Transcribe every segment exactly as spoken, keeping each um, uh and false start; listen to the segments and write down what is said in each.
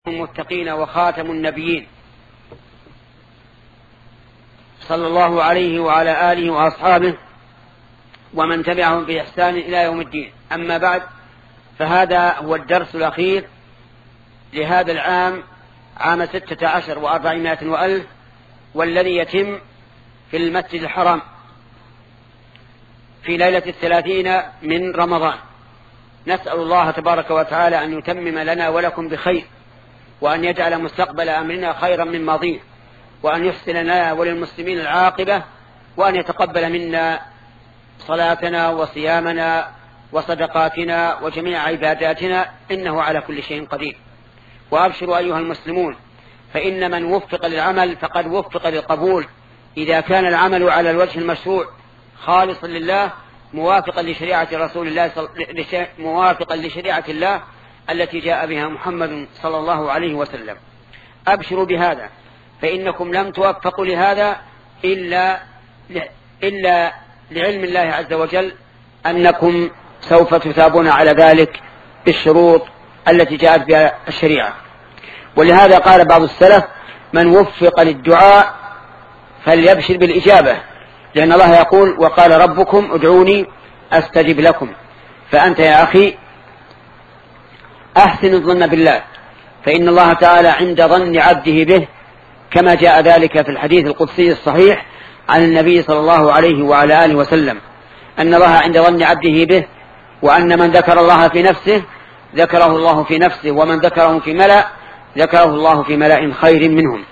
المتقين وخاتم النبيين صلى الله عليه وعلى آله وأصحابه ومن تبعهم بإحسان إلى يوم الدين. أما بعد، فهذا هو الدرس الأخير لهذا العام، عام ستة عشر وأربعمائة وألف، والذي يتم في المسجد الحرام في ليلة الثلاثين من رمضان. نسأل الله تبارك وتعالى أن يتمم لنا ولكم بخير، وأن يجعل مستقبل أمرنا خيرا من ماضيه، وأن يحسن لنا وللمسلمين العاقبة، وأن يتقبل منا صلاتنا وصيامنا وصدقاتنا وجميع عباداتنا، إنه على كل شيء قدير. وأبشروا أيها المسلمون، فإن من وفق للعمل فقد وفق للقبول، إذا كان العمل على الوجه المشروع خالصا لله، موافقا لشريعة رسول الله موافقا لشريعة الله التي جاء بها محمد صلى الله عليه وسلم. أبشروا بهذا، فإنكم لم توفقوا لهذا إلا إلا لعلم الله عز وجل أنكم سوف تثابون على ذلك بالشروط التي جاءت بها الشريعة. ولهذا قال بعض السلف: من وفق للدعاء فليبشر بالإجابة، لأن الله يقول: وقال ربكم ادعوني أستجب لكم. فأنت يا أخي أحسن الظن بالله، فإن الله تعالى عند ظن عبده به، كما جاء ذلك في الحديث القدسي الصحيح عن النبي صلى الله عليه وعلى آله وسلم، أن الله عند ظن عبده به، وأن من ذكر الله في نفسه ذكره الله في نفسه، ومن ذكره في ملأ ذكره الله في ملأ خير منهم.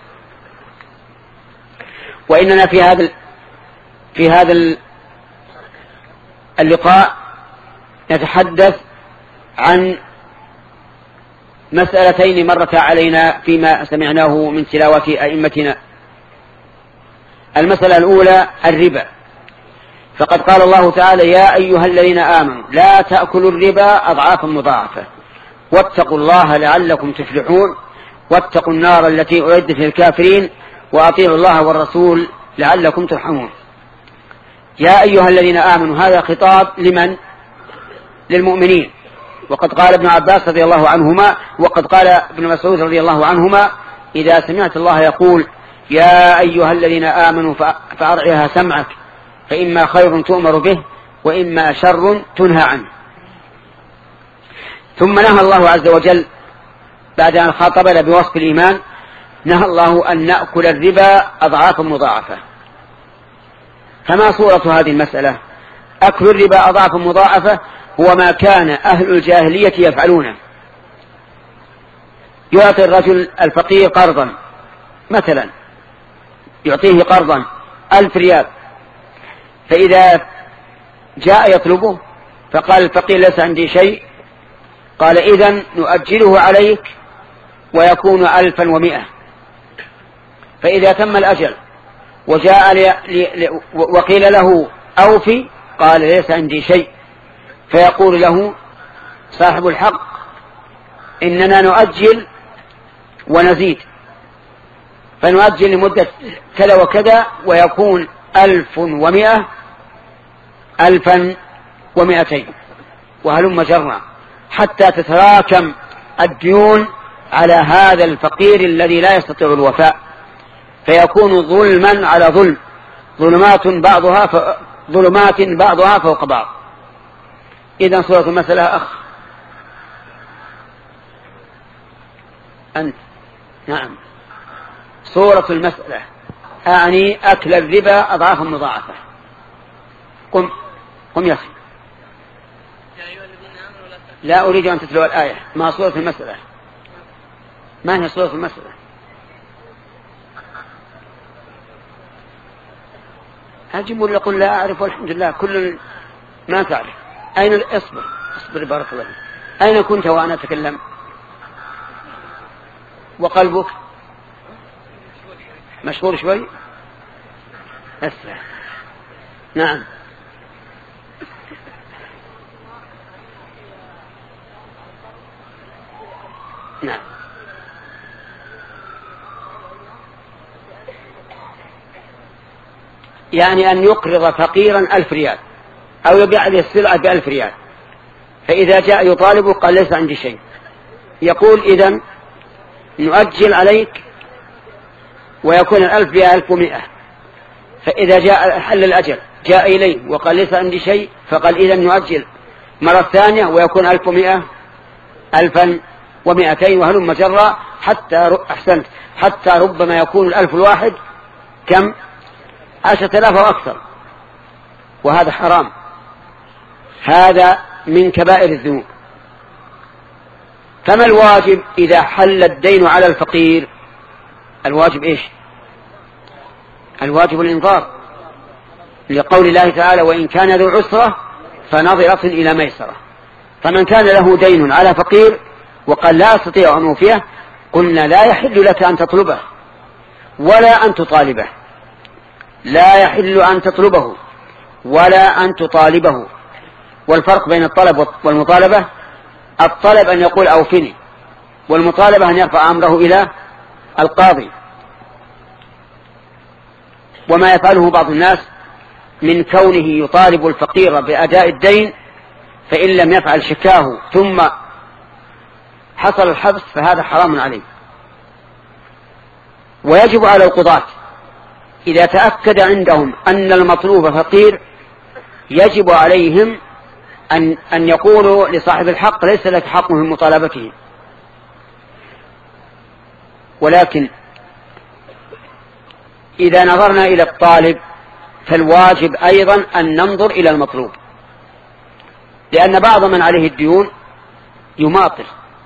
وإننا في هذا في هذا اللقاء نتحدث عن مسألتين مرتا علينا فيما سمعناه من تلاوة أئمتنا. المسألة الأولى الربا، فقد قال الله تعالى: يا أيها الذين آمنوا لا تأكلوا الربا أضعافا مضاعفة واتقوا الله لعلكم تفلحون واتقوا النار التي أعدت للكافرين وأطيعوا الله والرسول لعلكم ترحمون. يا أيها الذين آمنوا، هذا خطاب لمن؟ للمؤمنين. وقد قال ابن عباس رضي الله عنهما، وقد قال ابن مسعود رضي الله عنهما: إذا سمعت الله يقول يا أيها الذين آمنوا فأرعها سمعك، فإما خير تؤمر به وإما شر تنهى عنه. ثم نهى الله عز وجل بعد أن خاطبنا بوصف الإيمان، نهى الله أن نأكل الربا أضعافا مضاعفة. فما صورة هذه المسألة؟ أكل الربا أضعافا مضاعفة هو ما كان أهل الجاهلية يفعلونه. يعطي الرجل الفقير قرضا، مثلا يعطيه قرضا ألف ريال، فإذا جاء يطلبه فقال الفقير: ليس عندي شيء. قال: إذن نؤجله عليك ويكون ألفا ومئة. فإذا تم الأجل وجاء لي لي وقيل له أوفي، قال: ليس عندي شيء. فيقول له صاحب الحق: إننا نؤجل ونزيد، فنؤجل لمدة كذا وكذا ويكون ألف ومئة ألفا ومئتين، وهلم جرا حتى تتراكم الديون على هذا الفقير الذي لا يستطيع الوفاء، فيكون ظلما على ظلم، ظلمات بعضها ف... ظلمات بعضها فوق بعض. إذن صورة المسألة أخ أنت نعم صورة المسألة أعني أكل الربا أضعافا مضاعفة. قم قم يا أخي، لا أريد أن تتلو الآية. ما صورة المسألة؟ ما هي صورة المسألة؟ أجب ولا قل لا أعرف والحمد لله كل ما تعرف. أين اصبر اصبر بارك الله. أين كنت وأنا أتكلم؟ وقلبك مشغول شوي؟ أسرع. نعم. نعم. يعني أن يقرض فقيرا ألف ريال أو يبيع عليه السلعة بألف ريال، فإذا جاء يطالبه قال: ليس عندي شيء. يقول: إذن نؤجل عليك ويكون الألف بها ألف ومئة، فإذا جاء حل الأجل جاء إليه وقال ليس عندي شيء فقال إذا نؤجل مرة ثانية ويكون ألف ومئة ألفا ومئتين وهلم جرا حتى أحسنت حتى ربما يكون الألف الواحد كم عشرة آلاف أو أكثر، وهذا حرام، هذا من كبائر الذنوب. فما الواجب إذا حل الدين على الفقير؟ الواجب إيش؟ الواجب الإنظار، لقول الله تعالى وإن كان ذو عسرة فنظرة إلى ميسرة. فمن كان له دين على فقير وقال لا أستطيع أن أوفيه، قلنا لا يحل لك أن تطلبه ولا أن تطالبه، لا يحل أن تطلبه ولا أن تطالبه. والفرق بين الطلب والمطالبة، الطلب أن يقول أوفني، والمطالبة أن يرفع أمره إلى القاضي. وما يفعله بعض الناس من كونه يطالب الفقير بأداء الدين، فإن لم يفعل شكاه ثم حصل الحبس فهذا حرام عليه. ويجب على القضاة إذا تأكد عندهم أن المطلوب فقير يجب عليهم أن, أن يقولوا لصاحب الحق ليس لك حق من مطالبته. ولكن إذا نظرنا إلى الطالب فالواجب أيضا أن ننظر إلى المطلوب، لأن بعض من عليه الديون يماطل،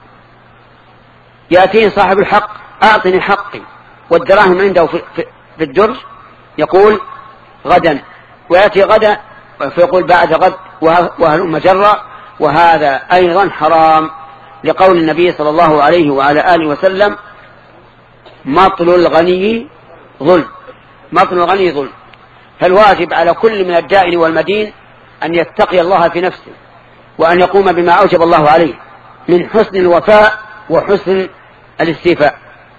يأتيه صاحب الحق أعطني حقي والدراهم عنده في, في, في الدرج، يقول غدا، ويأتي غدا فيقول بعد غد، وهلم جرا، وهذا أيضا حرام، لقول النبي صلى الله عليه وعلى آله وسلم مطل الغني ظلم، مطل الغني ظلم. فالواجب على كل من الدائن والمدين أن يتقي الله في نفسه، وأن يقوم بما أوجب الله عليه من حسن الوفاء وحسن الاستيفاء.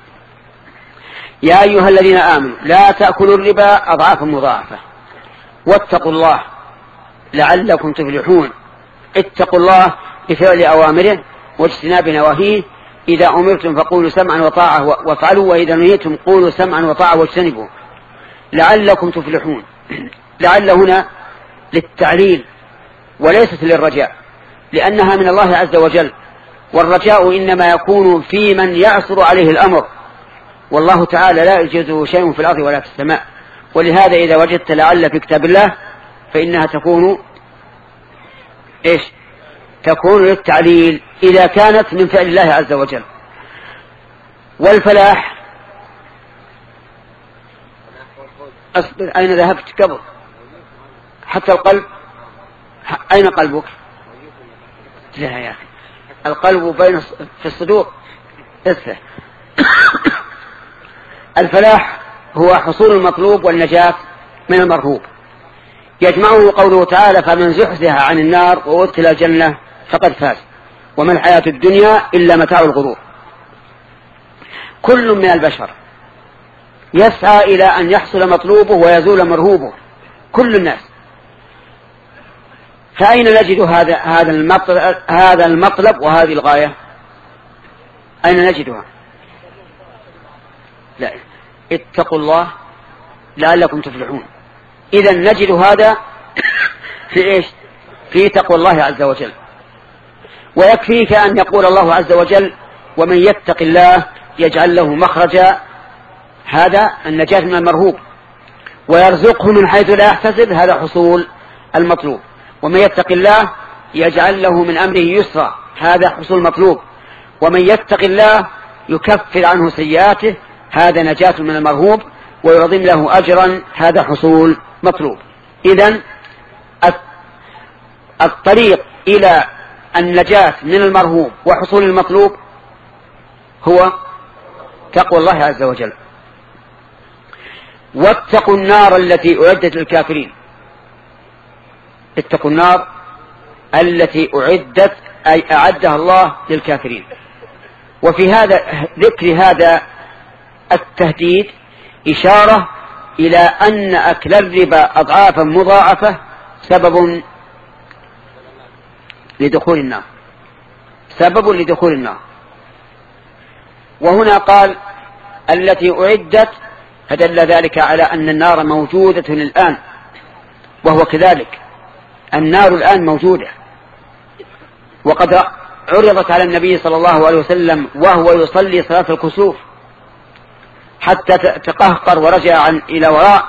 يا أيها الذين آمنوا لا تأكلوا الربا أضعافا مضاعفة واتقوا الله لعلكم تفلحون. اتقوا الله بفعل أوامره واجتناب نواهيه. إذا أمرتم فقولوا سمعا وطاعة وافعلوا، وإذا نهيتم قولوا سمعا وطاعة واجتنبوا لعلكم تفلحون. لعل هنا للتعليل وليست للرجاء، لأنها من الله عز وجل، والرجاء إنما يكون في من يعسر عليه الأمر، والله تعالى لا يجوزه شيء في الأرض ولا في السماء. ولهذا إذا وجدت لعل في كتاب الله فإنها تكون إيش؟ تكون للتعليل إذا كانت من فعل الله عز وجل. والفلاح أصبر، أين ذهبت قبل؟ حتى القلب، أين قلبك؟ لا يا أخي، القلب بين في الصدور. اسفه. الفلاح هو حصول المطلوب والنجاة من المرهوب، يجمعه قوله تعالى فمن زحزح عن النار وأدخل الجنة فقد فاز وما الحياة الدنيا إلا متاع الغرور. كل من البشر يسعى إلى أن يحصل مطلوبه ويزول مرهوبه، كل الناس. فأين نجد هذا هذا المطلب, هذا المطلب وهذه الغاية؟ أين نجدها؟ لا، اتقوا الله لعلكم تفلحون. إذا نجد هذا في إيش؟ في تقوى الله عز وجل. ويكفيك أن يقول الله عز وجل ومن يتق الله يجعل له مخرجا، هذا النجاة من المرهوب، ويرزقه من حيث لا يحتسب، هذا حصول المطلوب. ومن يتق الله يجعل له من أمره يسرا، هذا حصول مطلوب. ومن يتق الله يكفر عنه سيئاته، هذا نجاة من المرهوب ويعظم له أجرا، هذا حصول مطلوب. إذن الطريق إلى النجاة من المرهوب وحصول المطلوب هو تقوى الله عز وجل. واتقوا النار التي أعدت للكافرين. اتقوا النار التي أعدت أي أعدها الله للكافرين. وفي هذا ذكر هذا التهديد إشارة إلى أن أكل الربا أضعافا مضاعفة سبب لدخول النار، سبب لدخول النار. وهنا قال التي أعدت، فدل ذلك على أن النار موجودة الآن، وهو كذلك، النار الآن موجودة، وقد عرضت على النبي صلى الله عليه وسلم وهو يصلي صلاة الكسوف حتى تقهقر ورجع عن إلى وراء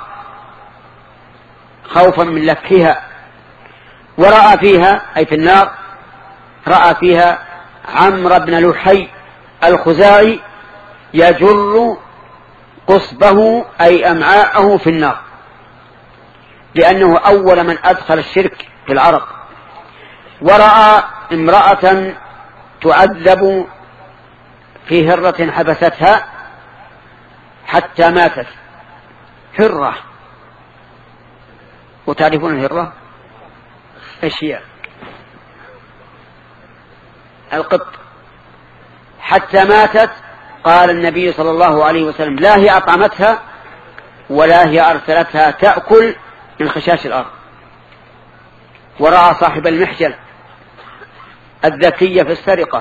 خوفا من لفحها، ورأى فيها أي في النار رأى فيها عمرو بن لحي الخزاعي يجر قصبه أي أمعاءه في النار، لأنه أول من أدخل الشرك في العرب. ورأى امرأة تعذب في هرة حبستها حتى ماتت، هرة، وتعرفون الهرة ايش هي؟ القط، حتى ماتت. قال النبي صلى الله عليه وسلم لا هي أطعمتها ولا هي أرسلتها تأكل من خشاش الأرض. ورأى صاحب المحجن الذكي في السرقة،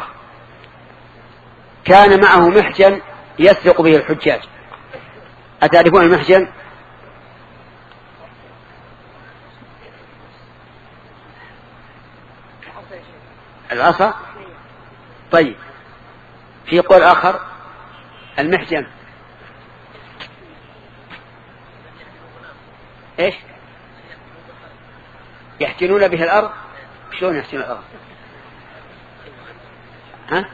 كان معه محجن يسرق به الحجاج. أتعرفون المحجن؟ العصا. طيب، في قول آخر المحجن ايش؟ يحجنون به الأرض. شلون يحجنون الأرض؟ ها؟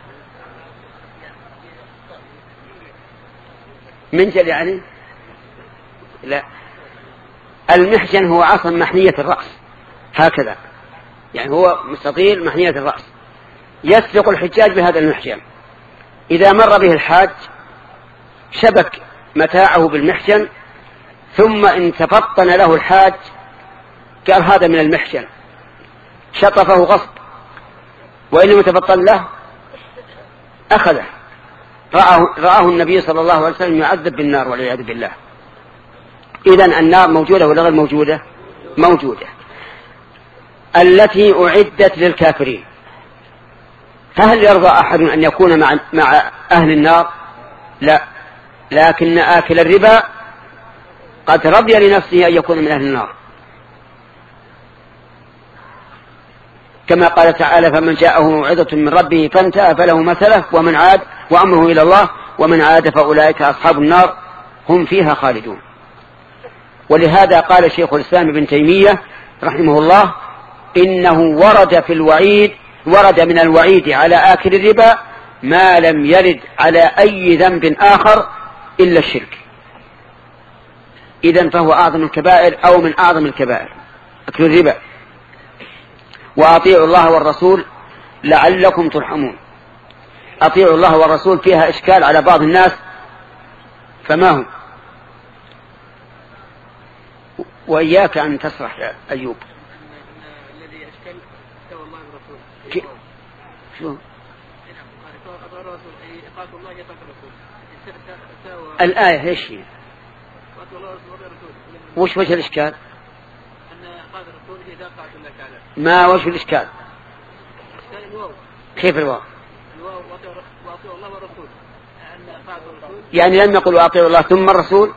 منجل يعني؟ لا، المحجن هو عصا محنية الرأس هكذا، يعني هو مستطيل محنية الرأس، يسرق الحجاج بهذا المحجن. إذا مر به الحاج شبك متاعه بالمحجن، ثم إن تفطن له الحاج قال هذا من المحجن، شطفه غصب، وإن لم يتفطن له أخذه. رآه, رآه النبي صلى الله عليه وسلم يعذب بالنار والعياذ بالله. إذن النار موجودة ولا غير موجودة؟ موجودة. التي أعدت للكافرين. فهل يرضى أحد أن يكون مع, مع أهل النار؟ لا، لكن آكل الربا قد رضي لنفسه أن يكون من أهل النار، كما قال تعالى فمن جاءه موعظة من ربه فانتهى فله ما سلف ومن عاد وأمره إلى الله ومن عاد فأولئك أصحاب النار هم فيها خالدون. ولهذا قال شيخ الإسلام ابن تيمية رحمه الله إنه ورد في الوعيد ورد من الوعيد على آكل الربا ما لم يرد على أي ذنب آخر إلا الشرك. إذن فهو أعظم الكبائر أو من أعظم الكبائر أكل الربا. وأطيعوا الله والرسول لعلكم ترحمون. أطيعوا الله والرسول فيها إشكال على بعض الناس، فما هو؟ وإياك أن تسرح يا أيوب. الذي أشكل سوى الله ورسوله. شو؟ الآية إيش هي؟ وش وجه الإشكال؟ ما وجه الإشكال؟ كيف الواو؟ يعني لم يقولوا أطيعوا الله ثم الرسول؟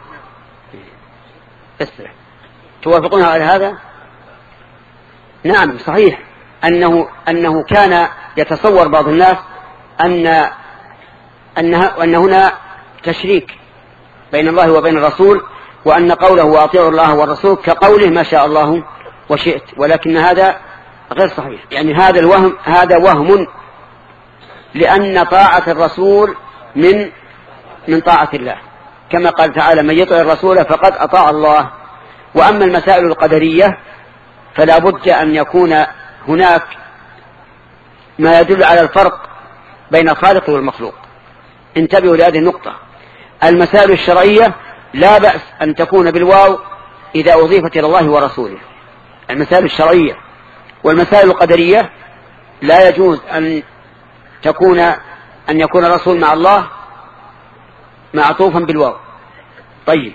اسرع. توافقون على هذا؟ نعم صحيح، أنه أنه كان يتصور بعض الناس أن أنها أن هنا تشريك بين الله وبين الرسول، وأن قوله وأطيعوا الله والرسول كقوله ما شاء الله وشئت، ولكن هذا غير صحيح. يعني هذا الوهم هذا وهم، لأن طاعة الرسول من من طاعة الله، كما قال تعالى من يطع الرسول فقد أطاع الله. وأما المسائل القدرية فلا بد أن يكون هناك ما يدل على الفرق بين الخالق والمخلوق. انتبهوا لهذه النقطة. المسائل الشرعية لا بأس أن تكون بالواو إذا أضيفت إلى الله ورسوله، المسائل الشرعية. والمسائل القدرية لا يجوز أن تكون أن يكون الرسول مع الله معطوفا بالواو. طيب،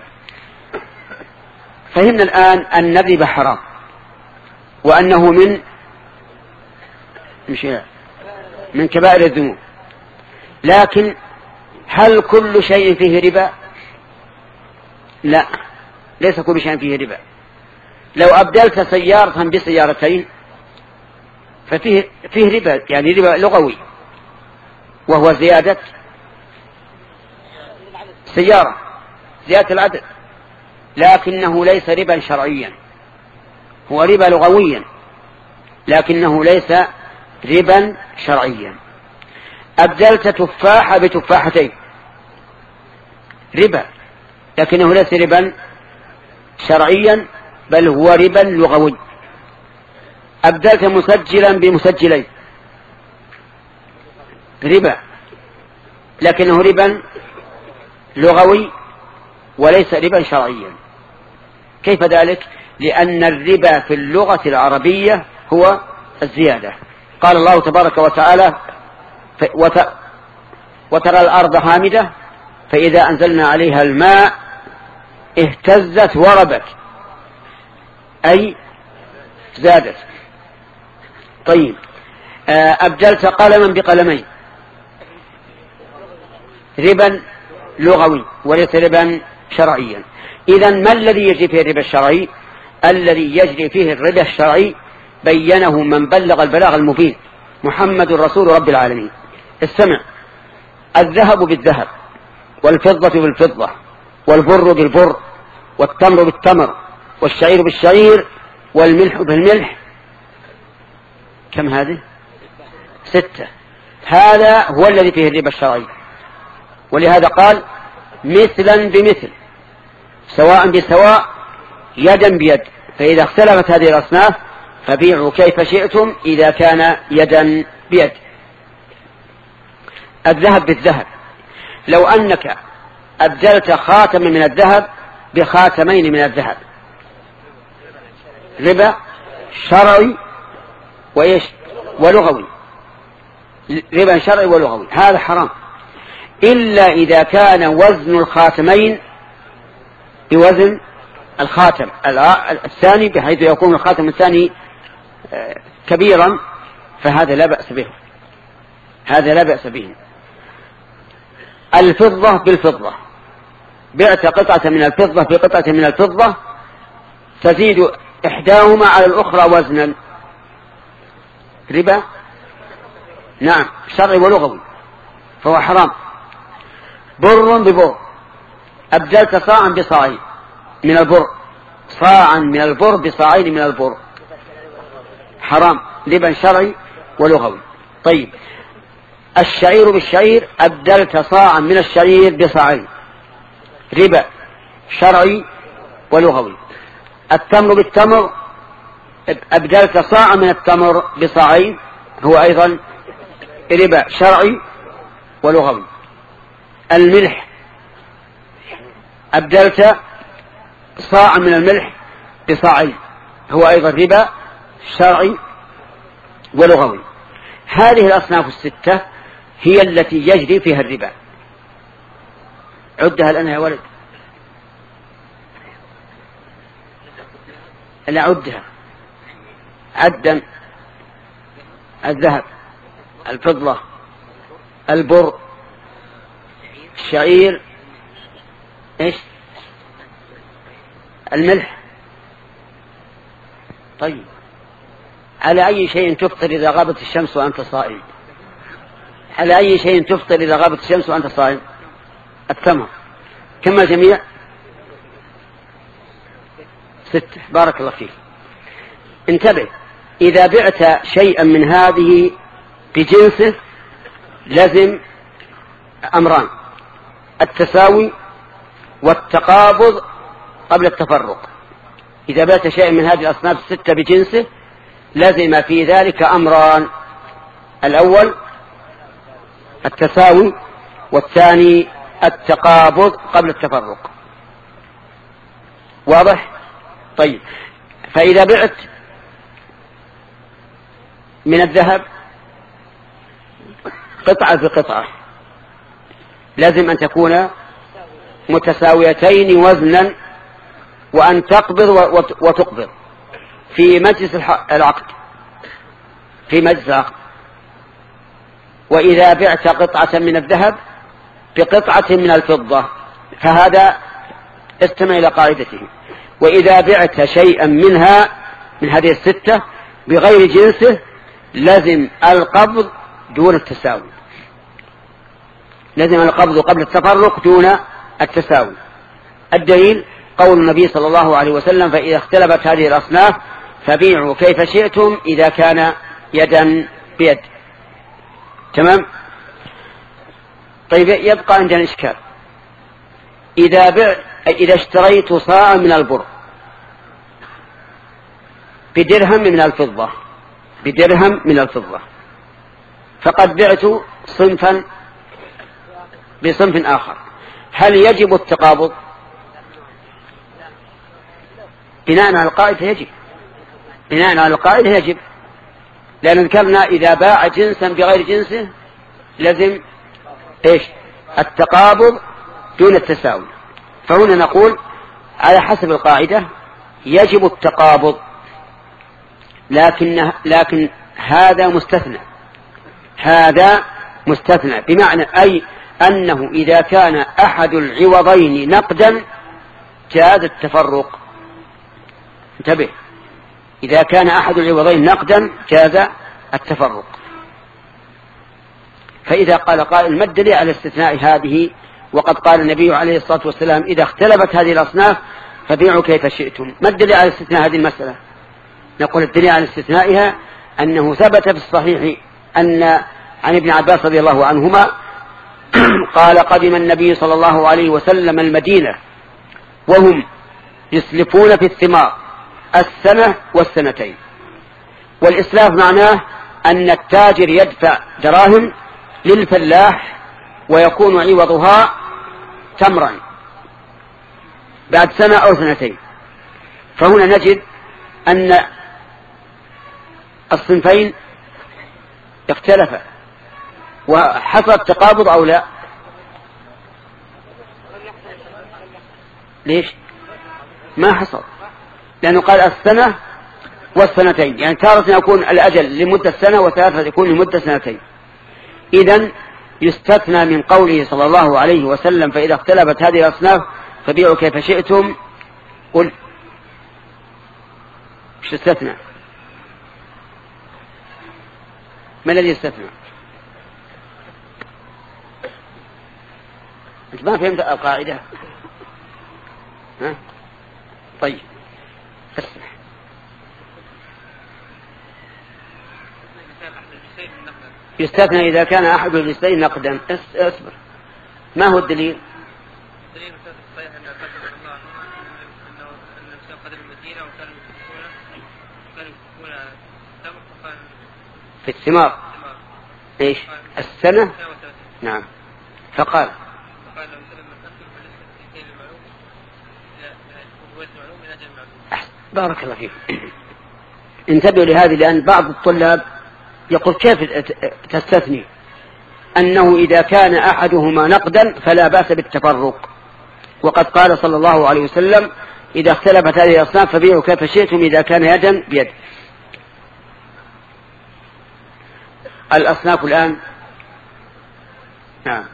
فهمنا الآن أن الربا حرام وأنه من مش من كبائر الذنوب، لكن هل كل شيء فيه ربا؟ لا، ليس كل شيء فيه ربا. لو أبدلت سيارة بسيارتين ففيه فيه ربا، يعني ربا لغوي، وهو زيادة سيارة، زيادة العدد، لكنه ليس ربا شرعيا، هو ربا لغويا لكنه ليس ربا شرعيا. أبدلت تفاحة بتفاحتين، ربا لكنه ليس ربا شرعيا بل هو ربا لغوي. أبدلت مسجلا بمسجلين، ربا لكنه ربا لغوي وليس ربا شرعيا. كيف ذلك؟ لأن الربا في اللغة العربية هو الزيادة. قال الله تبارك وتعالى: وترى الأرض هامدة فإذا أنزلنا عليها الماء اهتزت وربت، أي زادت. طيب، أبدلت قلما بقلمين، ربا لغوي وليس ربا شرعيا. إذن ما الذي يجري فيه الربا الشرعي؟ الذي يجري فيه الربا الشرعي بينه من بلغ البلاغ المبين، محمد رسول رب العالمين. استمع: الذهب بالذهب، والفضة بالفضة، والبر بالبر، والتمر بالتمر، والشعير بالشعير، والملح بالملح. كم هذه؟ ستة. هذا هو الذي فيه الربا الشرعي. ولهذا قال: مثلا بمثل، سواء بسواء، يدا بيد. فإذا اختلفت هذه الأصناف فبيعوا كيف شئتم إذا كان يدا بيد. الذهب بالذهب، لو أنك أبدلت خاتم من الذهب بخاتمين من الذهب، ربا شرعي وإيش ولغوي، ربا شرعي ولغوي، هذا حرام، إلا إذا كان وزن الخاتمين بوزن الخاتم الثاني، بحيث يكون الخاتم الثاني كبيرا، فهذا لا بأس به، هذا لا بأس به. الفضة بالفضة، بعت قطعة من الفضة بقطعة من الفضة تزيد إحداهما على الأخرى وزنا، ربا نعم شرعي ولغوي، فهو حرام. بر ببر، أبدلت صاعا بصاعين من البر، صاعا من البر بصاعين من البر، حرام، ربا شرعي ولغوي. طيب، الشعير بالشعير، أبدلت صاعا من الشعير بصاعين، ربا شرعي ولغوي. التمر بالتمر، أبدلت صاعا من التمر بصاعين، هو أيضا ربا شرعي ولغوي. الملح، أبدلت صاعا من الملح بصاعين، هو أيضا ربا شرعي ولغوي. هذه الأصناف الستة هي التي يجري فيها الربا. عدها الآن يا ولد، لا عدها عدا: الذهب، الفضة، البر، الشعير، ايش، الملح. طيب، على أي شيء تفطر إذا غابت الشمس وأنت صائم؟ على أي شيء تفطر إذا غابت الشمس وأنت صائم؟ التمر. كم الجميع؟ ستة. بارك الله فيك. انتبه، إذا بعت شيئا من هذه بجنسه لازم أمران: التساوي والتقابض قبل التفرق. إذا بعت شيئا من هذه الأصناف الستة بجنسه لازم في ذلك أمران: الأول التساوي، والثاني التقابض قبل التفرق. واضح؟ طيب، فإذا بعت من الذهب قطعة بقطعة لازم أن تكون متساويتين وزنا، وأن تقبض وتقبض في مجلس العقد، في مجلس العقد. وإذا بعت قطعة من الذهب بقطعة من الفضة فهذا استمع إلى قاعدته. وإذا بعت شيئا منها من هذه الستة بغير جنسه لازم القبض دون التساوي، لازم القبض قبل التفرق دون التساوي. الدليل قول النبي صلى الله عليه وسلم: فإذا اختلفت هذه الأصناف فبيعوا كيف شئتم إذا كان يدا بيد. تمام. طيب يبقى عندنا إشكال. إذا بع إذا اشتريت صاع من البر بدرهم من الفضة بدرهم من الفضة فقد بعت صنفا بصنف آخر، هل يجب التقابض؟ بناء على القاعدة يجب، بناء على القاعدة يجب، لأن ذكرنا إذا باع جنسا بغير جنسه لازم إيش؟ التقابض دون التساوي. فهنا نقول على حسب القاعدة يجب التقابض، لكن لكن هذا مستثنى، هذا مستثنى بمعنى أي أنه إذا كان أحد العوضين نقدا جاز التفرق. انتبه، إذا كان أحد العوضين نقدا جاز التفرق. فإذا قال قائل: ما الدليل على استثناء هذه وقد قال النبي عليه الصلاة والسلام: إذا اختلفت هذه الأصناف فبيعوا كيف شئتم؟ ما الدليل على استثناء هذه المسألة؟ نقول الدليل على استثنائها أنه ثبت في الصحيح أن عن ابن عباس رضي الله عنهما قال: قدم النبي صلى الله عليه وسلم المدينة وهم يسلفون في الثمار السنة والسنتين. والإسلاف معناه أن التاجر يدفع دراهم للفلاح ويكون عوضها تمرا بعد سنة أو سنتين. فهنا نجد أن الصنفين اختلفا وحصل تقابض أو لا؟ ليش ما حصل؟ لأنه قال السنة والسنتين، يعني تارة يكون الأجل لمدة سنة وتارة يكون لمدة سنتين. إذن يستثنى من قوله صلى الله عليه وسلم: فإذا اختلفت هذه الأصناف فبيعوا كيف شئتم. قل مش استثنى؟ ما الذي يستثنى؟ أنت ما فهمت القاعدة؟ ها؟ طيب اسمع. يستثنى إذا كان أحد الجنسين نقدا. اصبر، ما هو الدليل؟ الدليل الصحيح أن الرسول صلى الله عليه وسلم أنه قدم المدينة وكانوا يمسكون كانوا يمسكون التمر فقال في الثمار إيش؟ السنة. نعم. فقال فقال لو سلم من أكل فليس في المعلوم هو المعلوم من أجل المعلوم. بارك الله فيك. انتبهوا لهذه، لأن بعض الطلاب يقول: كيف تستثني أنه إذا كان أحدهما نقدا فلا بأس بالتفرق، وقد قال صلى الله عليه وسلم: إذا اختلفت هذه الأصناف فبيعوا كيف شئتم إذا كان يدا بيد. الأصناف الآن نعم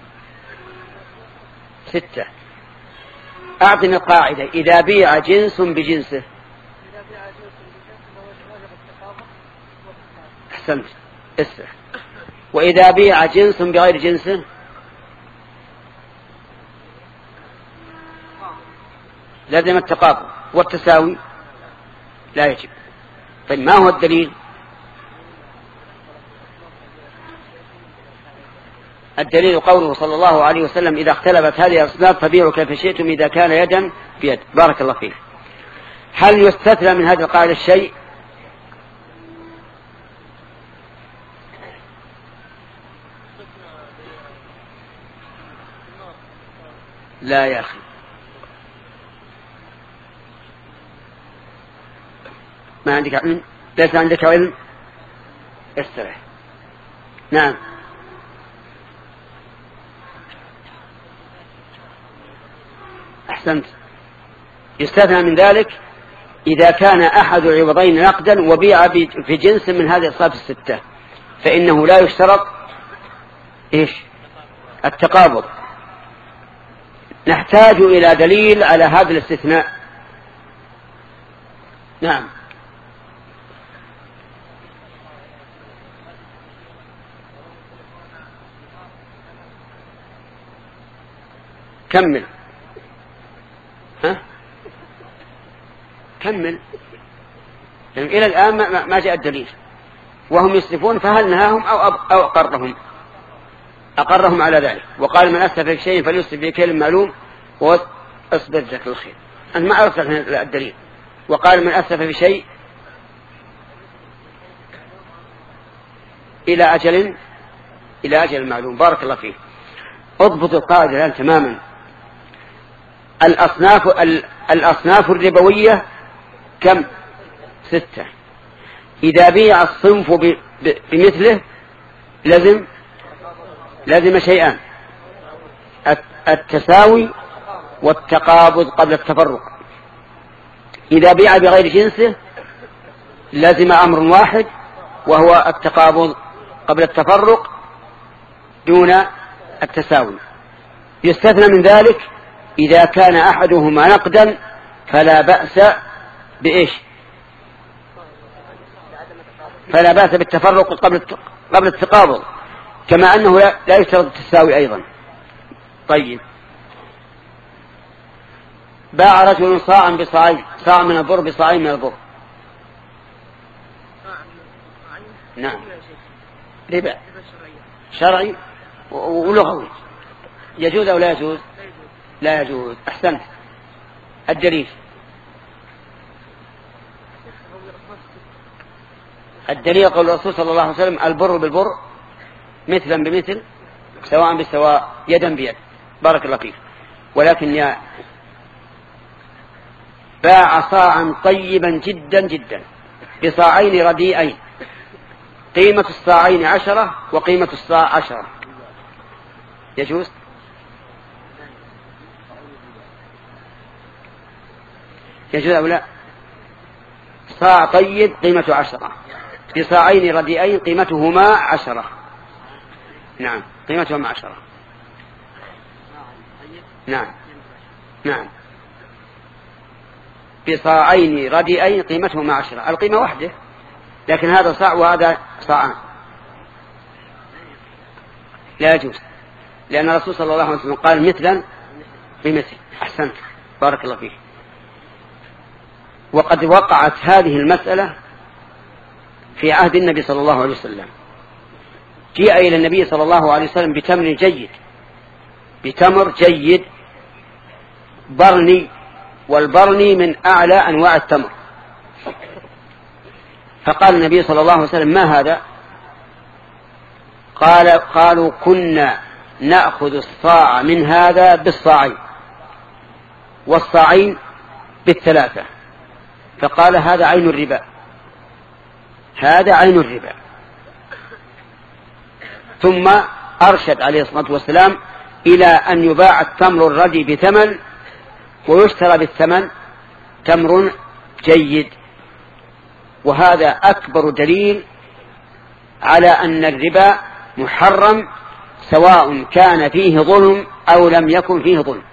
ستة. أعطني القاعدة: إذا بيع جنس بجنسه. أحسنت، اسرع. وإذا بيع جنس بغير جنسه لازم التقابل والتساوي لا يجب. طيب ما هو الدليل؟ الدليل قوله صلى الله عليه وسلم: إذا اختلفت هذه الأصناف فبيعوا كيف شئتم إذا كان يدا بيد. بارك الله فيك. هل يستثنى من هذه القاعدة الشيء؟ لا يا أخي، ما عندك علم؟ ليس عندك علم؟ استرح. نعم. أحسنت. يستثنى من ذلك إذا كان أحد العوضين نقدا وبيع في جنس من هذه الأصناف الستة، فإنه لا يشترط إيش؟ التقابض. نحتاج إلى دليل على هذا الاستثناء. نعم. كمل. ها؟ كمل. يعني إلى الآن ما جاء الدليل وهم يسلفون، فهل نهاهم أو أو أقرهم؟ أقرهم على ذلك، وقال من أسلف في شيء فليسلف في كيل معلوم وأصبر ذاك الخير. أنت ما أرسل الدليل. وقال من أسلف في شيء إلى أجل إلى أجل معلوم. بارك الله فيه. اضبط القاعدة الآن تماما. الأصناف الأصناف الربوية كم؟ ستة. إذا بيع الصنف بمثله لازم لازم شيئان: التساوي والتقابض قبل التفرق. إذا بيع بغير جنسه لازم أمر واحد وهو التقابض قبل التفرق دون التساوي. يستثنى من ذلك إذا كان أحدهما نقدا فلا بأس بإيش؟ فلا بأس بالتفرق قبل قبل التقابض، كما أنه لا يشترط التساوي أيضا. طيب، باع رجل صاعا بصاعين، صاع من البر بصاعين من البر. نعم، ربا شرعي ولغوي. يجوز أو لا يجوز؟ لا يجوز. أحسنت. الدليل الدليل قول الرسول صلى الله عليه وسلم: البر بالبر مثلا بمثل سواء بسواء يدا بيد. بارك الله فيك. ولكن يا باع صاعا طيبا جدا جدا بصاعين رديئين، قيمة الصاعين عشرة وقيمة الصاع عشرة، يجوز؟ يجوز أو لا؟ صاع طيب قيمته عشرة بصاعين رديئين قيمتهما عشرة. نعم، قيمتهما عشرة. نعم نعم، بصاعين رديئين قيمتهما عشرة، القيمة واحدة، لكن هذا صاع وهذا صاعان. لا يجوز، لأن الرسول صلى الله عليه وسلم قال مثلا بمثل. أحسنت، بارك الله فيه. وقد وقعت هذه المسألة في عهد النبي صلى الله عليه وسلم. جاء إلى النبي صلى الله عليه وسلم بتمر جيد، بتمر جيد برني، والبرني من أعلى أنواع التمر. فقال النبي صلى الله عليه وسلم: ما هذا؟ قال قالوا: كنا نأخذ الصاع من هذا بالصاعين والصاعين بالثلاثة. فقال: هذا عين الربا، هذا عين الربا. ثم أرشد عليه الصلاة والسلام إلى أن يباع التمر الردي بثمن ويشترى بالثمن تمر جيد. وهذا أكبر دليل على أن الربا محرم، سواء كان فيه ظلم أو لم يكن فيه ظلم.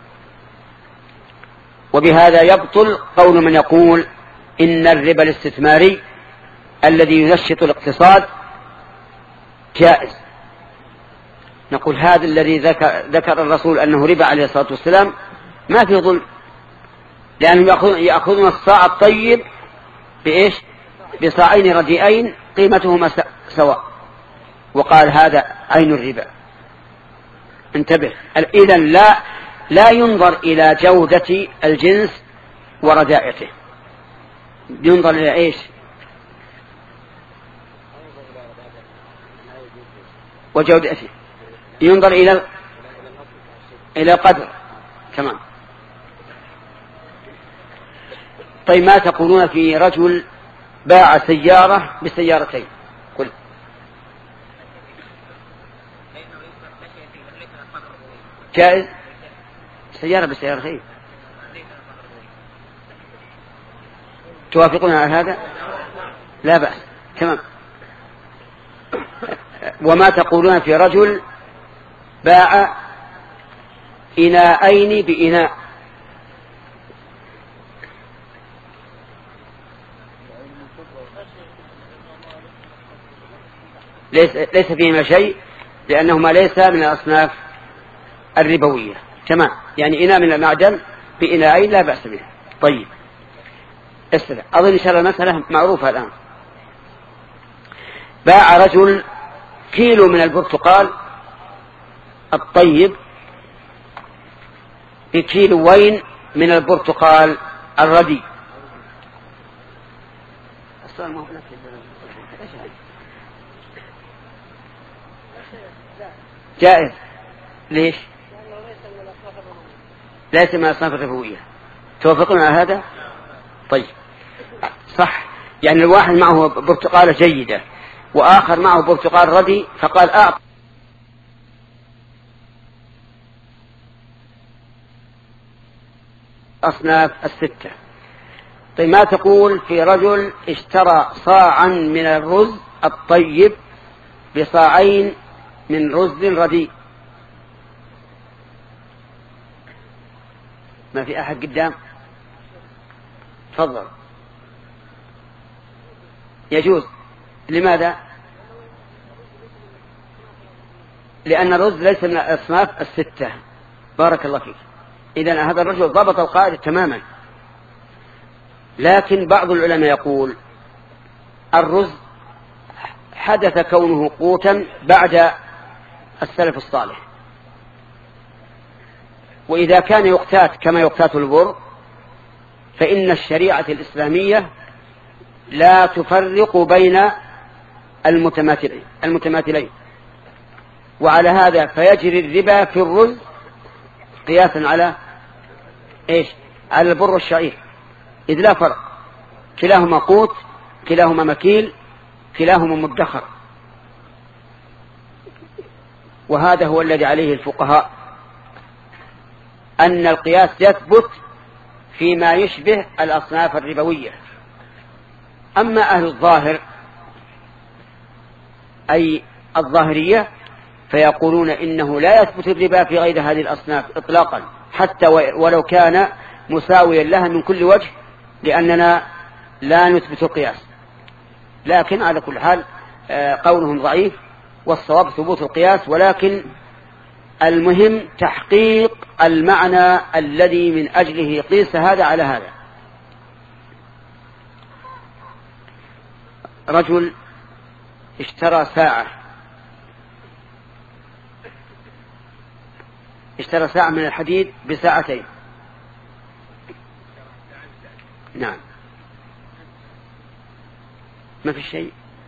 وبهذا يبطل قول من يقول إن الربا الاستثماري الذي ينشط الاقتصاد جائز. نقول هذا الذي ذكر, ذكر الرسول أنه ربا عليه الصلاة والسلام ما فيه ظلم، لأنهم يأخذون الصاع الطيب بإيش؟ بصاعين رديئين قيمتهما سواء، وقال هذا عين الربا. انتبه. إذن لا لا ينظر إلى جودة الجنس وردائته، ينظر إلى إيش؟ وجودته، ينظر إلى إلى قدر. تمام. طيب، ما تقولون في رجل باع سيارة بسيارتين؟ قل. جائز سيارة بسيارتين؟ توافقون على هذا؟ لا بأس. تمام. وما تقولون في رجل باع إناءين بإناء، ليس, ليس فيهما شيء لأنهما ليس من الأصناف الربوية. تمام، يعني إناء من المعدن بإناءين لا بأس به. طيب استدع. أظن إن شاء الله المسألة معروفة الآن. باع رجل كيلو من البرتقال الطيب بكيلوين من البرتقال الردي. جائز. ليش؟ ليس من الأصناف الربوية. توافقون على هذا؟ طيب صح. يعني الواحد معه برتقالة جيدة وآخر معه برتقال ردي، فقال أعط أصناف الستة. طيب ما تقول في رجل اشترى صاعا من الرز الطيب بصاعين من رز رديء؟ ما في أحد قدام؟ تفضل. يجوز. لماذا؟ لأن الرز ليس من الأصناف الستة. بارك الله فيك. إذن هذا الرجل ضبط القاعدة تماما. لكن بعض العلماء يقول الرز حدث كونه قوتا بعد السلف الصالح، وإذا كان يقتات كما يقتات البر فإن الشريعة الإسلامية لا تفرق بين المتماثلين المتماثلين وعلى هذا فيجري الربا في الرز قياسا على إيش؟ على البر والشعير، إذ لا فرق، كلاهما قوت، كلاهما مكيل، كلاهما مدخر. وهذا هو الذي عليه الفقهاء، أن القياس يثبت فيما يشبه الأصناف الربوية. أما أهل الظاهر أي الظاهرية فيقولون إنه لا يثبت الربا في غير هذه الأصناف إطلاقا، حتى ولو كان مساويا لها من كل وجه، لأننا لا نثبت القياس. لكن على كل حال قولهم ضعيف، والصواب ثبوت القياس، ولكن المهم تحقيق المعنى الذي من أجله قيس هذا على هذا. رجل اشترى ساعة اشترى ساعة من الحديد بساعتين. نعم، ما في شيء.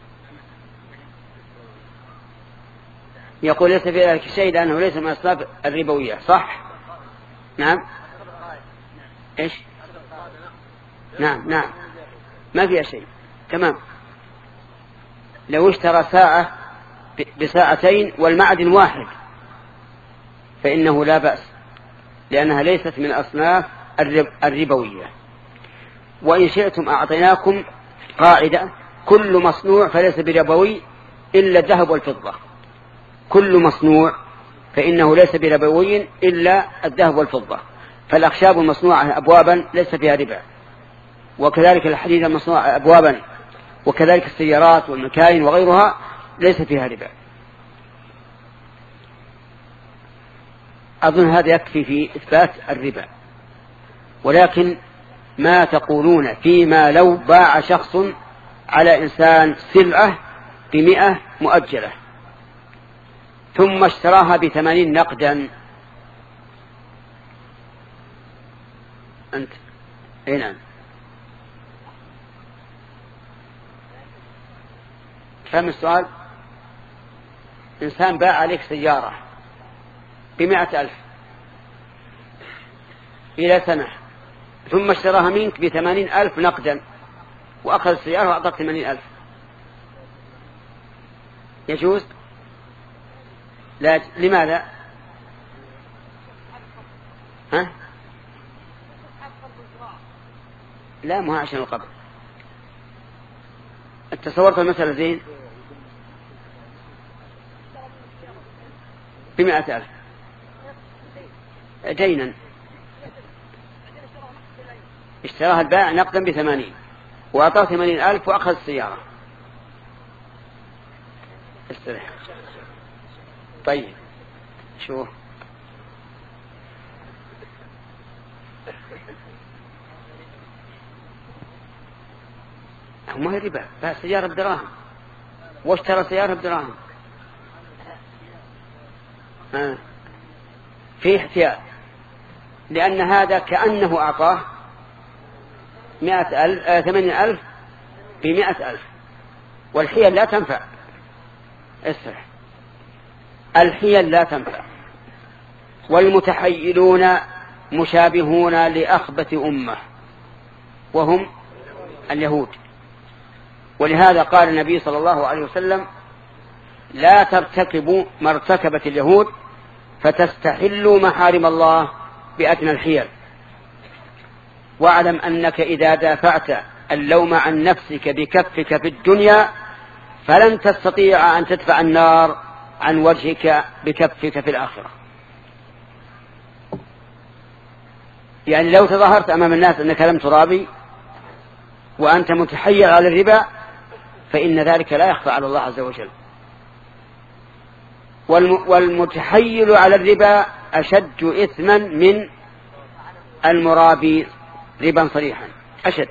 يقول ليس في ذلك شيء لأنه ليس من أصناف الربوية. صح؟ نعم. إيش؟ نعم نعم ما فيها شيء. تمام. لو اشترى ساعة بساعتين والمعدن واحد فإنه لا بأس، لأنها ليست من أصناف الربوية. وإن شئتم أعطيناكم قاعدة: كل مصنوع فليس بربوي إلا الذهب والفضة. كل مصنوع فإنه ليس بربوي إلا الذهب والفضة. فالأخشاب المصنوعة أبوابا ليس فيها ربا، وكذلك الحديد المصنوع أبوابا، وكذلك السيارات والمكاين وغيرها ليس فيها ربا. أظن هذا يكفي في إثبات الربا. ولكن ما تقولون فيما لو باع شخص على إنسان سلعة بمئة مؤجلة ثم اشتراها بثمانين نقدا؟ أنت أي نعم. فهم السؤال؟ إنسان باع عليك سيارة بمئة ألف إلى سنة ثم اشتراها منك بثمانين ألف نقدا وأخذ السيارة وأعطاك ثمانين ألف، يجوز؟ لا. لماذا؟ ها؟ لا، ما عشان القبض. تصورت المسألة زين؟ بمئة ألف دينا، اشتراها البائع نقدا بثمانين وأعطاه ثمانين ألف وأخذ السيارة. استريح. طيب شو ما هي ربا، باع سيارة بدراهم واشترى سيارة بدراهم. آه. في احتياط، لأن هذا كأنه أعطاه مئة ألف آه ثمانين ألف بمئة ألف، والحيل لا تنفع. اسرح. الحيل لا تنفع. والمتحيلون مشابهون لأخبث أمة وهم اليهود. ولهذا قال النبي صلى الله عليه وسلم: لا ترتكبوا ما ارتكبت اليهود فتستحلوا محارم الله بأدنى الحيل. واعلم أنك إذا دافعت اللوم عن نفسك بكفك في الدنيا فلن تستطيع أن تدفع النار عن وجهك بكفك في الآخرة. يعني لو تظاهرت أمام الناس أنك لم ترابي وأنت متحيل على الربا فإن ذلك لا يخفى على الله عز وجل. والمتحيل على الربا أشد إثما من المرابي ربا صريحا، أشد.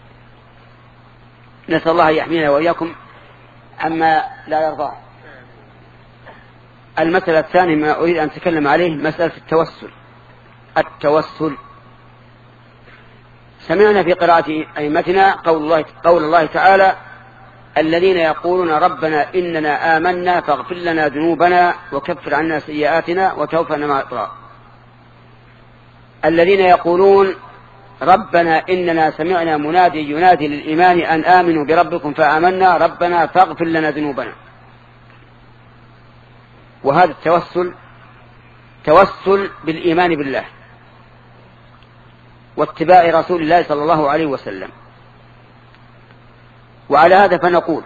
نسأل الله يحمينا وإياكم عما لا يرضاه. المسألة الثانية ما أريد أن أتكلم عليه مسألة التوسل. التوسل سمعنا في قراءة أئمتنا قول الله, قول الله تعالى: الذين يقولون ربنا إننا آمنا فاغفر لنا ذنوبنا وكفر عنا سيئاتنا وتوفنا مع الأبرار. الذين يقولون ربنا إننا سمعنا منادي ينادي للإيمان أن آمنوا بربكم فآمنا ربنا فاغفر لنا ذنوبنا. وهذا التوسل توسل بالإيمان بالله واتباع رسول الله صلى الله عليه وسلم. وعلى هذا فنقول: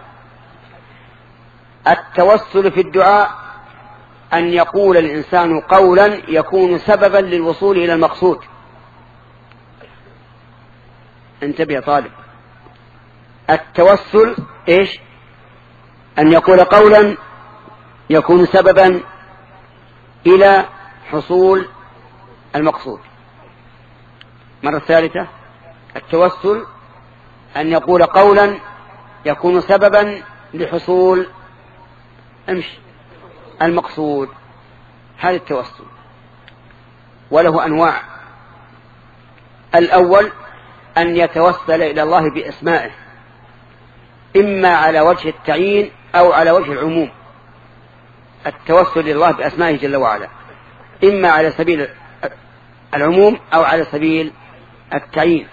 التوسل في الدعاء أن يقول الإنسان قولا يكون سببا للوصول إلى المقصود. انتبه يا طالب، التوسل إيش؟ أن يقول قولا يكون سببا إلى حصول المقصود. مرة ثالثة: التوسل أن يقول قولا يكون سببا لحصول امشي المقصود. هذا التوسل وله أنواع. الأول أن يتوسل إلى الله بأسمائه، إما على وجه التعيين أو على وجه العموم. التوسل إلى الله بأسمائه جل وعلا إما على سبيل العموم أو على سبيل التعيين.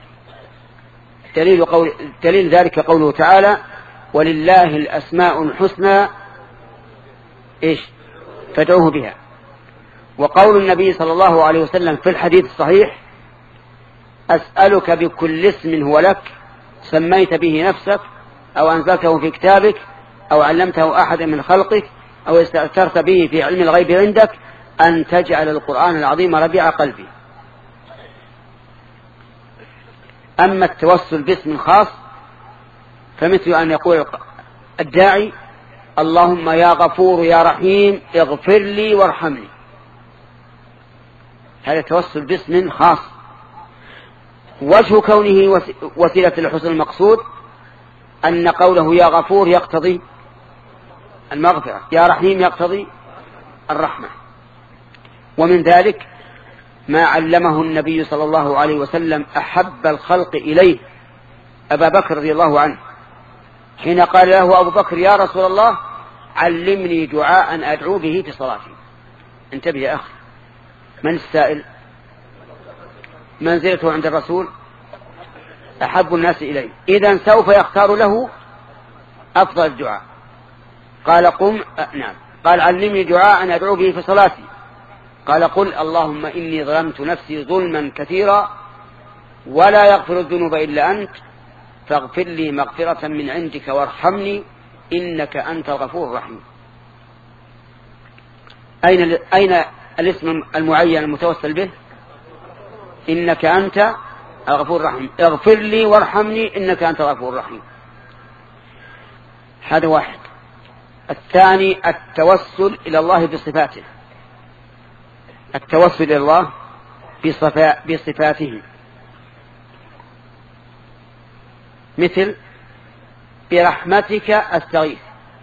دليل, قول دليل ذلك قوله تعالى: ولله الأسماء الحسنى إيش فادعوه بها. وقول النبي صلى الله عليه وسلم في الحديث الصحيح: أسألك بكل اسم هو لك سميت به نفسك أو أنزلته في كتابك أو علمته أحد من خلقك أو استأثرت به في علم الغيب عندك أن تجعل القرآن العظيم ربيع قلبي. أما التوسل باسم خاص فمثل أن يقول الداعي: اللهم يا غفور يا رحيم اغفر لي وارحمني. هذا توسل باسم خاص. وجه كونه وسيلة لحصول المقصود أن قوله يا غفور يقتضي المغفرة، يا رحيم يقتضي الرحمة. ومن ذلك ما علمه النبي صلى الله عليه وسلم أحب الخلق إليه أبا بكر رضي الله عنه حين قال له أبو بكر: يا رسول الله علمني دعاء أدعو به في صلاتي. انتبه يا أخي، من السائل؟ منزلته عند الرسول أحب الناس إليه، إذن سوف يختار له أفضل الدعاء. قال قم نعم قال علمني دعاء أدعو به في صلاتي. قال قل اللهم إني ظلمت نفسي ظلما كثيرا ولا يغفر الذنوب إلا أنت فاغفر لي مغفرة من عندك وارحمني إنك أنت الغفور الرحيم. أين أين الاسم المعين المتوسل به؟ إنك أنت الغفور الرحيم، اغفر لي وارحمني إنك أنت الغفور الرحيم. هذا واحد. الثاني التوسل إلى الله بصفاته، التوسل إلى الله بصفاته، مثل برحمتك أستغيث،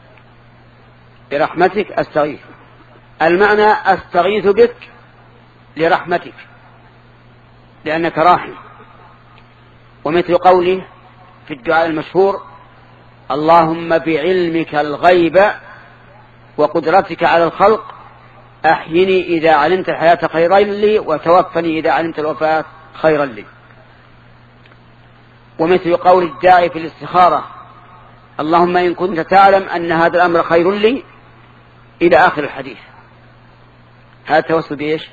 برحمتك أستغيث، المعنى أستغيث بك لرحمتك لأنك راحم. ومثل قوله في الدعاء المشهور اللهم بعلمك الغيب وقدرتك على الخلق أحيني إذا علمت الحياة خيرا لي وتوفني إذا علمت الوفاة خيرا لي. ومثل قول الداعي في الاستخارة اللهم إن كنت تعلم أن هذا الأمر خير لي إلى آخر الحديث. هذا التوسل بإيش؟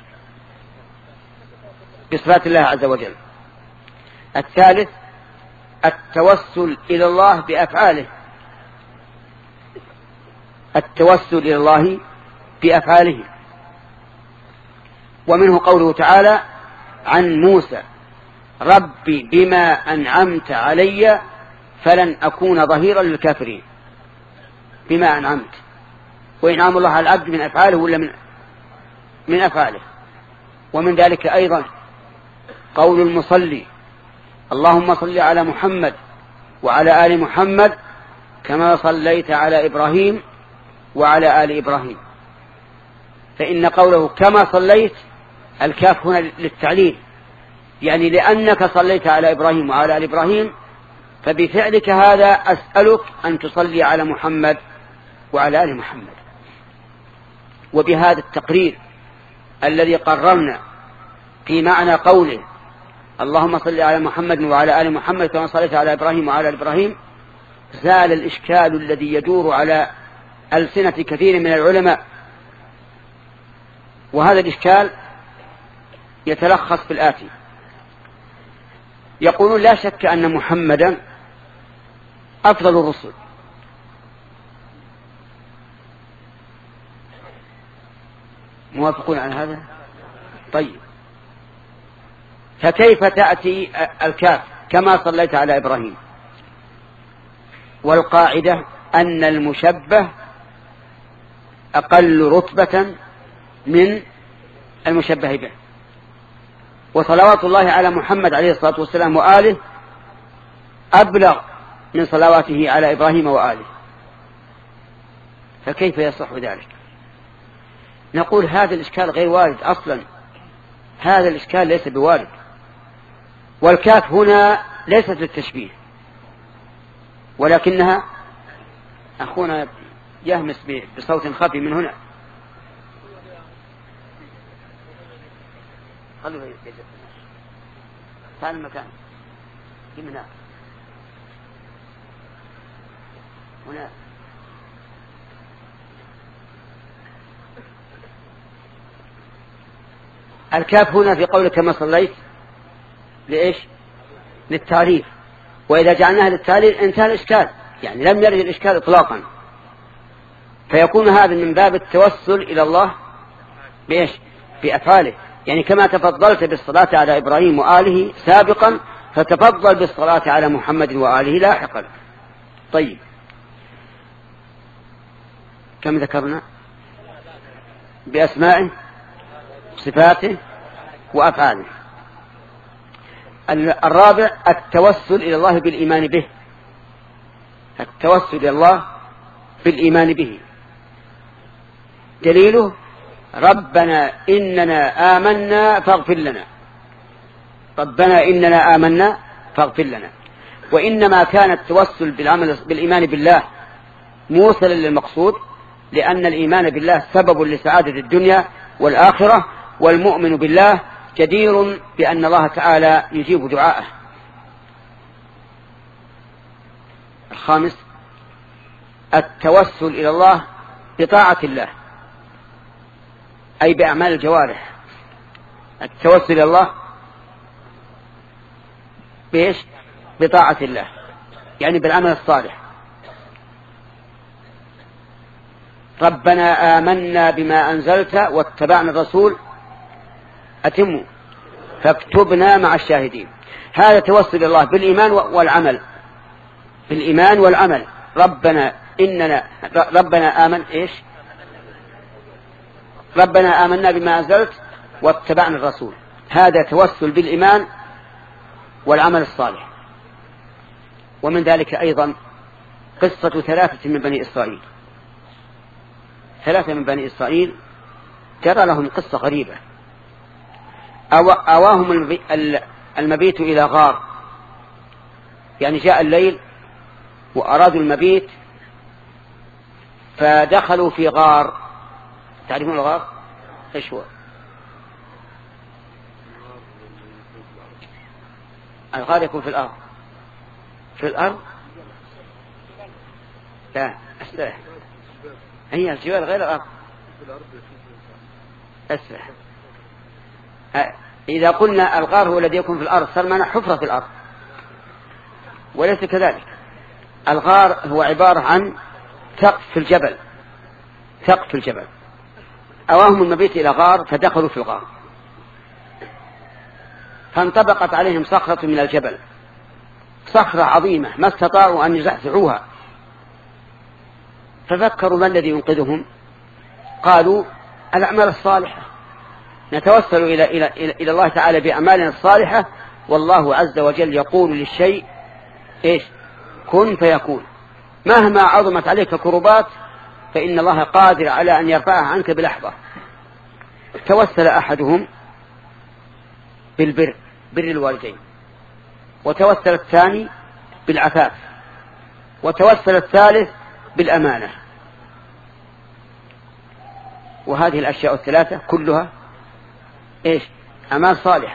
بصفات الله عز وجل. الثالث التوسل إلى الله بأفعاله، التوسل إلى الله بأفعاله. ومنه قوله تعالى عن موسى ربي بما أنعمت علي فلن أكون ظهيرا للكافرين. بما أنعمت، وإنعام الله على العبد من أفعاله ولا من من أفعاله. ومن ذلك أيضا قول المصلي اللهم صل على محمد وعلى آل محمد كما صليت على إبراهيم وعلى آل إبراهيم. فإن قوله كما صليت الكاف هنا للتعليل، يعني لأنك صليت على إبراهيم وعلى آل إبراهيم فبفعلك هذا أسألك أن تصلي على محمد وعلى آل محمد. وبهذا التقرير الذي قررنا في معنى قوله اللهم صل على محمد وعلى آل محمد كما صليت على إبراهيم وعلى آل إبراهيم زال الإشكال الذي يدور على ألسنة كثير من العلماء. وهذا الإشكال يتلخص في الآتي: يقولون لا شك أن محمدا أفضل الرسل، موافقون على هذا؟ طيب، فكيف تأتي الكاف كما صليت على إبراهيم؟ والقاعدة أن المشبه أقل رتبة من المشبه به، وصلوات الله على محمد عليه الصلاة والسلام وآله أبلغ من صلواته على إبراهيم وآله، فكيف يصح ذلك؟ نقول هذا الإشكال غير وارد أصلا، هذا الإشكال ليس بوارد. والكاف هنا ليست للتشبيه ولكنها أخونا يهمس بصوت خفي من هنا. خلوا يجب هذا المكان هنا هنا الكاف هنا في قولك كما صليت لإيش؟ للتعريف، وإذا جعلناها للتعريف انتهى الإشكال، يعني لم يرد الإشكال إطلاقا، فيكون هذا من باب التوسل إلى الله بإيش؟ بأفعاله. يعني كما تفضلت بالصلاة على إبراهيم وآله سابقا فتفضل بالصلاة على محمد وآله لاحقا. طيب، كم ذكرنا؟ بأسمائه صفاته وأفعاله. الرابع التوسل إلى الله بالإيمان به، التوسل إلى الله بالإيمان به. دليله ربنا إننا آمنا فاغفر لنا، ربنا إننا آمنا فاغفر لنا. وإنما كان التوسل بالعمل بالإيمان بالله موصلا للمقصود، لأن الإيمان بالله سبب لسعادة الدنيا والآخرة، والمؤمن بالله جدير بأن الله تعالى يجيب دعاءه. الخامس التوسل إلى الله بطاعة الله، أي بأعمال الجوارح. التوسل إلى الله بإيش؟ بطاعة الله، يعني بالعمل الصالح. ربنا آمنا بما أنزلت واتبعنا الرسول أتموا فاكتبنا مع الشاهدين. هذا توسل الله بالإيمان والعمل، بالإيمان والعمل. ربنا إننا ربنا آمن إيش ربنا آمنا بما أنزلت واتبعنا الرسول. هذا توسل بالإيمان والعمل الصالح. ومن ذلك أيضا قصة ثلاثة من بني إسرائيل. ثلاثة من بني إسرائيل جرى لهم قصة غريبة. أواهم المبيت إلى غار، يعني جاء الليل وأرادوا المبيت فدخلوا في غار. تعرفون الغار إيش هو؟ الغار يكون في الأرض. في الأرض لا أسرح، هي الجبال غير الأرض. أسرح. إذا قلنا الغار هو الذي يكون في الأرض صار معنا حفرة في الأرض، وليس كذلك. الغار هو عبارة عن سقف في الجبل، سقف في الجبل. أواهم المبيت إلى غار فدخلوا في الغار، فانطبقت عليهم صخرة من الجبل، صخرة عظيمة ما استطاعوا أن يزحزحوها. ففكروا ما الذي ينقذهم؟ قالوا الأعمال الصالحة، نتوسل إلى, إلى, إلى, إلى الله تعالى بأعمالنا الصالحة، والله عز وجل يقول للشيء إيش؟ كن فيكون. مهما عظمت عليك كربات فإن الله قادر على أن يرفعها عنك بلحظة. توسل أحدهم بالبر، بر الوالدين، وتوسل الثاني بالعفاف، وتوسل الثالث بالأمانة. وهذه الأشياء الثلاثة كلها إيش؟ أعمال صالحة.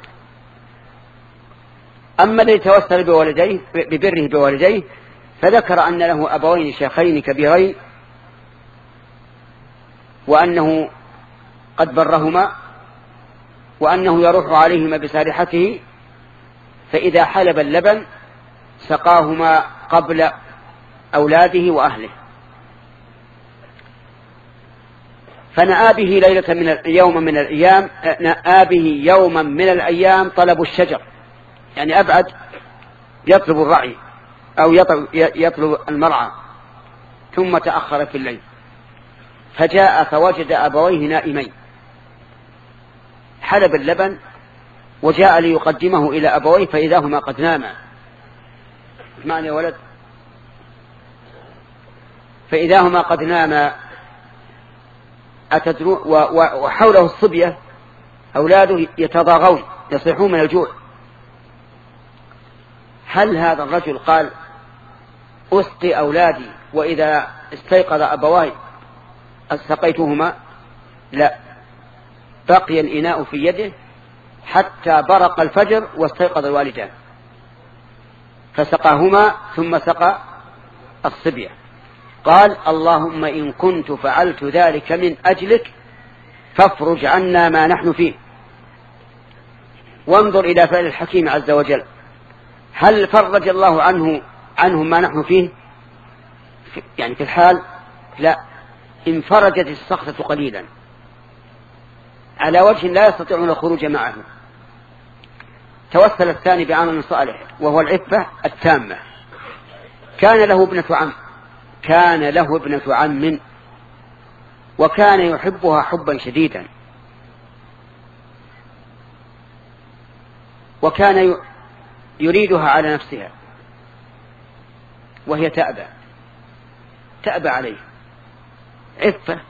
أما الذي توسل بوالديه ببره بوالديه فذكر أن له أبوين شيخين كبيرين، وأنه قد برهما، وأنه يروح عليهما بسارحته، فإذا حلب اللبن سقاهما قبل أولاده وأهله. فنأى به ليلة من يوم من الأيام نأى به يوما من الأيام طلب الشجر، يعني أبعد يطلب الرعي أو يطلب المرعى، ثم تأخر في الليل فجاء فوجد أبويه نائمين. حلب اللبن وجاء ليقدمه إلى أبويه فإذا هما قد ناما. معنى يا ولد؟ فإذا هما قد ناما وحوله الصبية أولاده يتضاغون يصيحون من الجوع. هل هذا الرجل قال أسقي أولادي وإذا استيقظ أبواي أسقيتهما؟ لا، بقي الإناء في يده حتى برق الفجر واستيقظ الوالدان فسقاهما ثم سقى الصبية. قال اللهم إن كنت فعلت ذلك من أجلك فافرج عنا ما نحن فيه. وانظر إلى فعل الحكيم عز وجل، هل فرج الله عنه عنهم ما نحن فيه يعني في الحال؟ لا، انفرجت الصخرة قليلا على وجه لا يستطيعون الخروج معه. توسل الثاني بعمل صالح وهو العفة التامة. كان له ابنة عم كان له ابنة عم وكان يحبها حبا شديدا، وكان يريدها على نفسها وهي تأبى تأبى عليه عفة.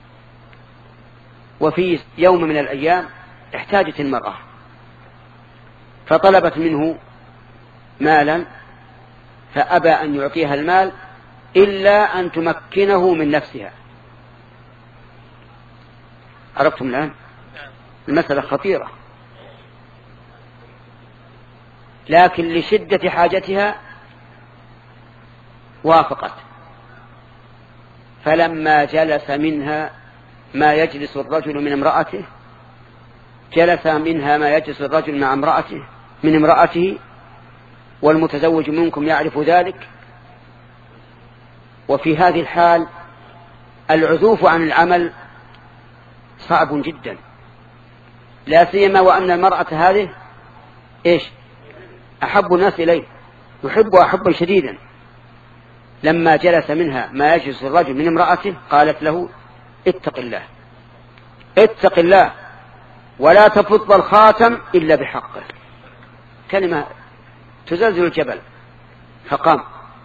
وفي يوم من الأيام احتاجت المرأة فطلبت منه مالا فأبى أن يعطيها المال إلا أن تمكنه من نفسها. عرفتم الآن؟ المسألة خطيرة، لكن لشدة حاجتها وافقت. فلما جلس منها ما يجلس الرجل من امرأته جلس منها ما يجلس الرجل مع امرأته من امرأته، والمتزوج منكم يعرف ذلك. وفي هذه الحال العزوف عن العمل صعب جدا، لا سيما وأن المرأة هذه إيش أحب الناس إليه، يحبها حبا شديدا. لما جلس منها ما يجلس الرجل من امرأته قالت له اتق الله اتق الله ولا تفض الخاتم إلا بحقه، كلمة تزلزل الجبل. فقام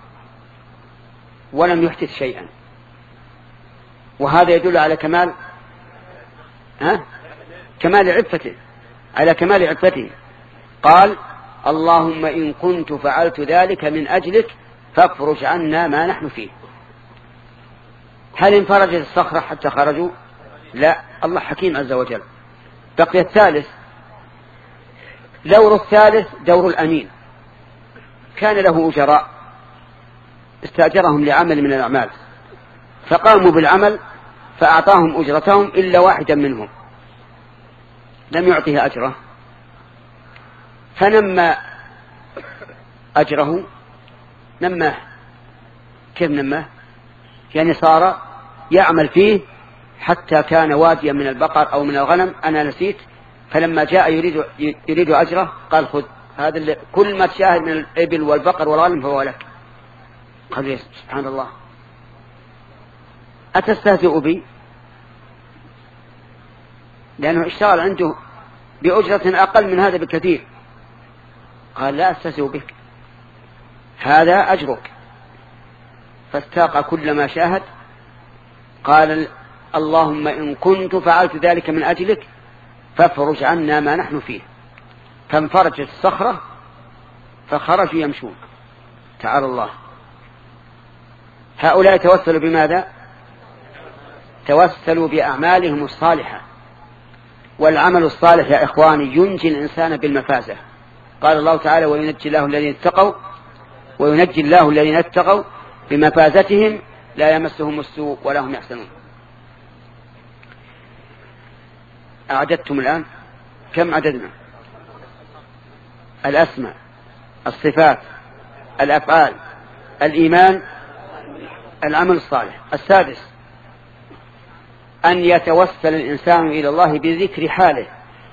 ولم يحدث شيئا، وهذا يدل على كمال ها؟ كمال عفته، على كمال عفته. قال اللهم إن كنت فعلت ذلك من أجلك فافرج عنا ما نحن فيه. هل انفرجت الصخرة حتى خرجوا؟ لا، الله حكيم عز وجل. بقي الثالث، دور الثالث دور الأمين. كان له أجراء استأجرهم لعمل من الأعمال، فقاموا بالعمل فأعطاهم أجرتهم إلا واحدا منهم لم يعطيه أجره، فنمى أجره نماه. كيف نماه؟ يعني صار يعمل فيه حتى كان واديا من البقر أو من الغنم، أنا نسيت. فلما جاء يريد, يريد أجره قال خذ هذا اللي كل ما تشاهد من الإبل والبقر والغنم فهو لك. قال سبحان الله أتستهزئ بي؟ لأنه اشتغل عنده بأجرة أقل من هذا بكثير. قال لا أستهزئ بك، هذا أجرك. فاستاق كل ما شاهد. قال اللهم إن كنت فعلت ذلك من أجلك فافرج عنا ما نحن فيه. فانفرجت الصخرة فخرجوا يمشون. تعالى الله. هؤلاء توسلوا بماذا؟ توسلوا بأعمالهم الصالحة. والعمل الصالح يا إخواني ينجي الإنسان بالمفازة. قال الله تعالى وينجي الله الذين اتقوا وينجي الله الذين اتقوا بمفازتهم لا يمسهم السوء ولا هم يحزنون. أعددتم الآن كم عددنا؟ الأسماء، الصفات، الأفعال، الإيمان، العمل الصالح. السادس أن يتوسل الإنسان إلى الله بذكر حاله،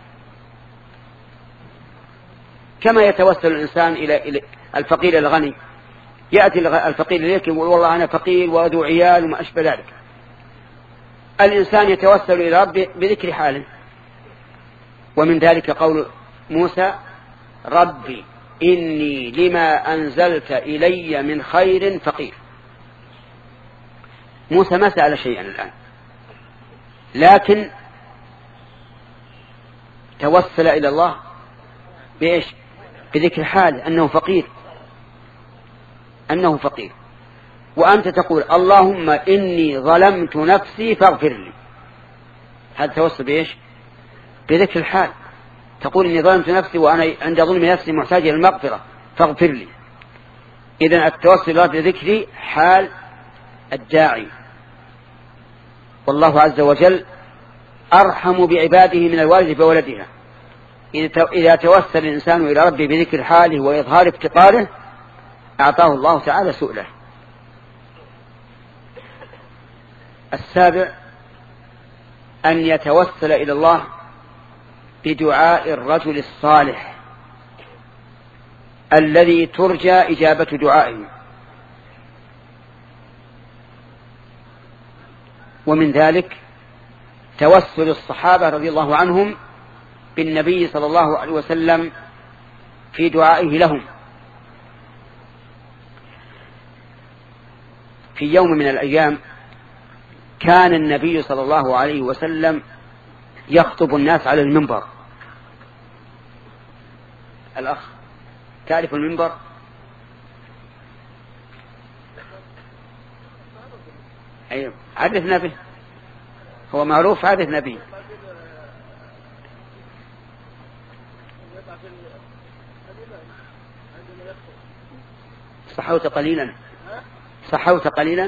كما يتوسل الإنسان إلى الفقير الغني. يأتي الفقير إليك يقول والله أنا فقير وأدعو عيال وما أشبه ذلك. الإنسان يتوسل إلى ربه بذكر حاله. ومن ذلك قول موسى ربي إني لما أنزلت إلي من خير فقير. موسى ما سأل شيئا الآن، لكن توسل إلى الله بإيش؟ بذكر حاله أنه فقير، أنه فقير. وأنت تقول اللهم إني ظلمت نفسي فاغفر لي، هذا توسل بإيش؟ بذكر الحال. تقول إني ظلمت نفسي وأنا عند ظلم نفسي محتاج إلى المغفرة فاغفر لي. إذن التوسل بذكر حال الداعي. والله عز وجل أرحم بعباده من الوالد بولدها. إذا توسل الإنسان إلى ربه بذكر حاله وإظهار افتقاره أعطاه الله تعالى سؤله. السابع أن يتوسل إلى الله بدعاء الرجل الصالح الذي ترجى إجابة دعائه. ومن ذلك توسل الصحابة رضي الله عنهم بالنبي صلى الله عليه وسلم في دعائه لهم. في يوم من الأيام كان النبي صلى الله عليه وسلم يخطب الناس على المنبر. الأخ تعرف المنبر؟ أيوة عرفنا به، هو معروف عرفنا به. صحوت قليلا صحوت قليلا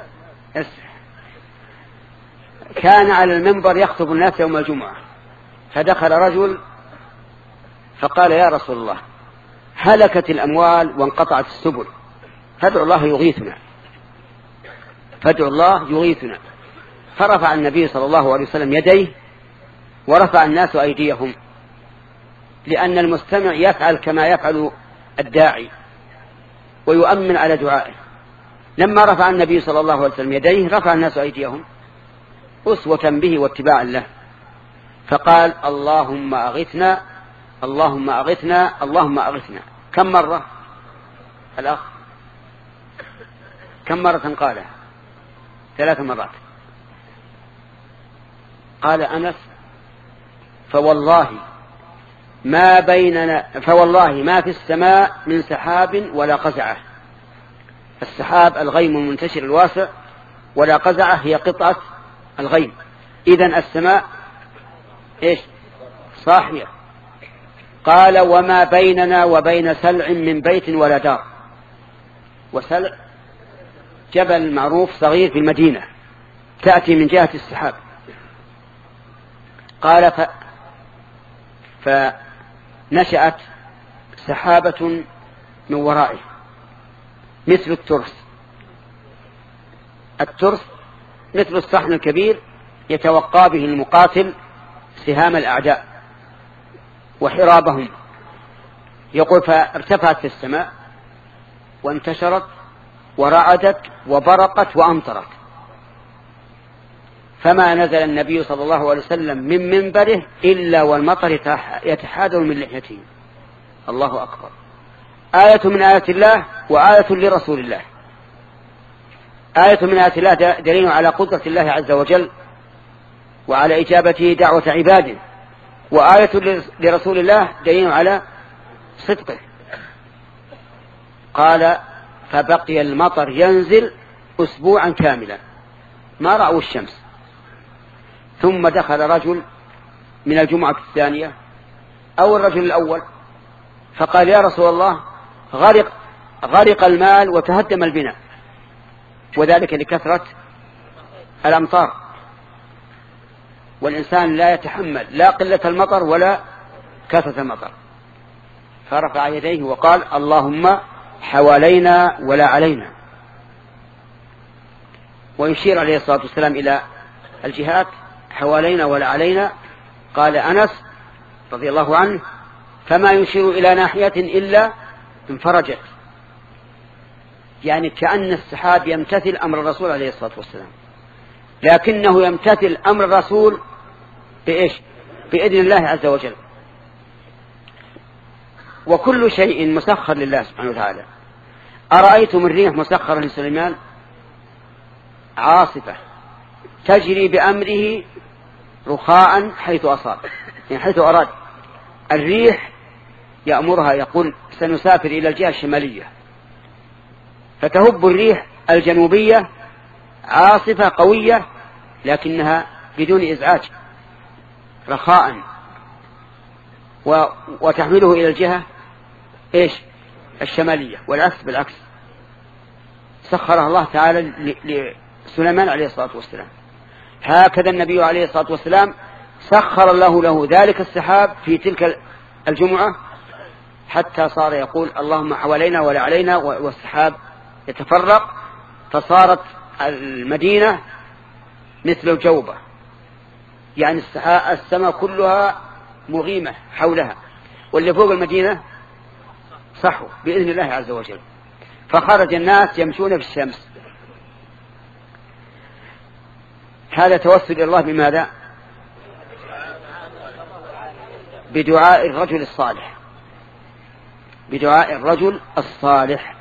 كان على المنبر يخطب الناس يوم الجمعة، فدخل رجل فقال يا رسول الله هلكت الأموال وانقطعت السبل، فادعوا الله يغيثنا فادعوا الله يغيثنا. فرفع النبي صلى الله عليه وسلم يديه ورفع الناس أيديهم، لأن المستمع يفعل كما يفعل الداعي ويؤمن على دعائه. لما رفع النبي صلى الله عليه وسلم يديه رفع الناس أيديهم أسوة به واتباعا له، فقال اللهم أغثنا اللهم أغثنا اللهم أغثنا. كم مرة الأخ؟ كم مرة قالها؟ ثلاث مرات. قال أنس فوالله ما بيننا فوالله ما في السماء من سحاب ولا قزعة. السحاب الغيم المنتشر الواسع، ولا قزعة هي قطعة الغيم. إذن السماء إيش؟ صاحية. قال وما بيننا وبين سلع من بيت ولا دار. وسلع جبل معروف صغير في المدينة تأتي من جهة السحاب. قال ف... فنشأت سحابة من ورائه مثل الترس. الترس مثل الصحن الكبير يتوقى به المقاتل سهام الأعداء وحرابهم. يقول فارتفعت في السماء وانتشرت ورعدت وبرقت وأمطرت، فما نزل النبي صلى الله عليه وسلم من منبره إلا والمطر يتحادر من لحيته. الله أكبر. آية من آيات الله وآية لرسول الله. آية من آيات الله دليل على قدرة الله عز وجل وعلى إجابته دعوة عباده، وآية لرسول الله دليل على صدقه. قال فبقي المطر ينزل أسبوعا كاملا ما رأوا الشمس. ثم دخل رجل من الجمعة الثانية أو الرجل الأول فقال يا رسول الله غرق, غرق المال وتهدم البناء، وذلك لكثرة الأمطار، والإنسان لا يتحمل لا قلة المطر ولا كثرة المطر. فرفع يديه وقال اللهم حوالينا ولا علينا. ويشير عليه الصلاة والسلام إلى الجهات حوالينا ولا علينا. قال أنس رضي الله عنه فما يشير إلى ناحية إلا انفرجت، يعني كأن السحاب يمتثل أمر الرسول عليه الصلاة والسلام، لكنه يمتثل أمر الرسول بإيش؟ بإذن الله عز وجل. وكل شيء مسخر لله سبحانه وتعالى. أرأيتم الريح مسخرة لسليمان عاصفة تجري بأمره رخاء حيث أصاب، يعني حيث أراد. الريح يأمرها يقول سنسافر إلى الجهة الشمالية، فتهب الريح الجنوبية عاصفة قوية لكنها بدون إزعاج رخاء، وتحمله إلى الجهة إيش؟ الشمالية، والعكس بالعكس. سخرها الله تعالى لسليمان عليه الصلاة والسلام. هكذا النبي عليه الصلاة والسلام سخر الله له ذلك السحاب في تلك الجمعة حتى صار يقول اللهم حوالينا ولا علينا، والسحاب يتفرق فصارت المدينة مثل الجوبة، يعني السماء كلها مغيمة حولها، واللي فوق المدينة صحوا بإذن الله عز وجل. فخرج الناس يمشون في الشمس. هذا توسل إلى الله بماذا؟ بدعاء الرجل الصالح، بدعاء الرجل الصالح.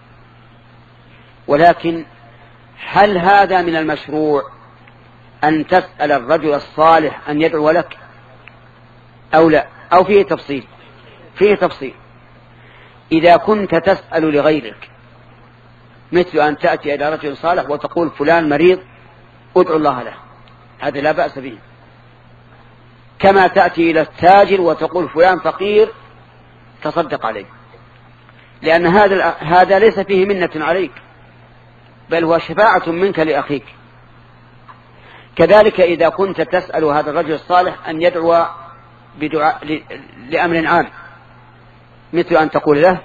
ولكن هل هذا من المشروع أن تسأل الرجل الصالح أن يدعو لك أو لا؟ أو فيه تفصيل؟ فيه تفصيل. إذا كنت تسأل لغيرك مثل أن تأتي إلى رجل صالح وتقول فلان مريض ادعو الله له، هذا لا بأس به. كما تأتي إلى التاجر وتقول فلان فقير تصدق عليه، لأن هذا هذا ليس فيه منة عليك، بل هو شفاعة منك لأخيك. كذلك إذا كنت تسأل هذا الرجل الصالح أن يدعو بدعاء لأمر عام مثل أن تقول له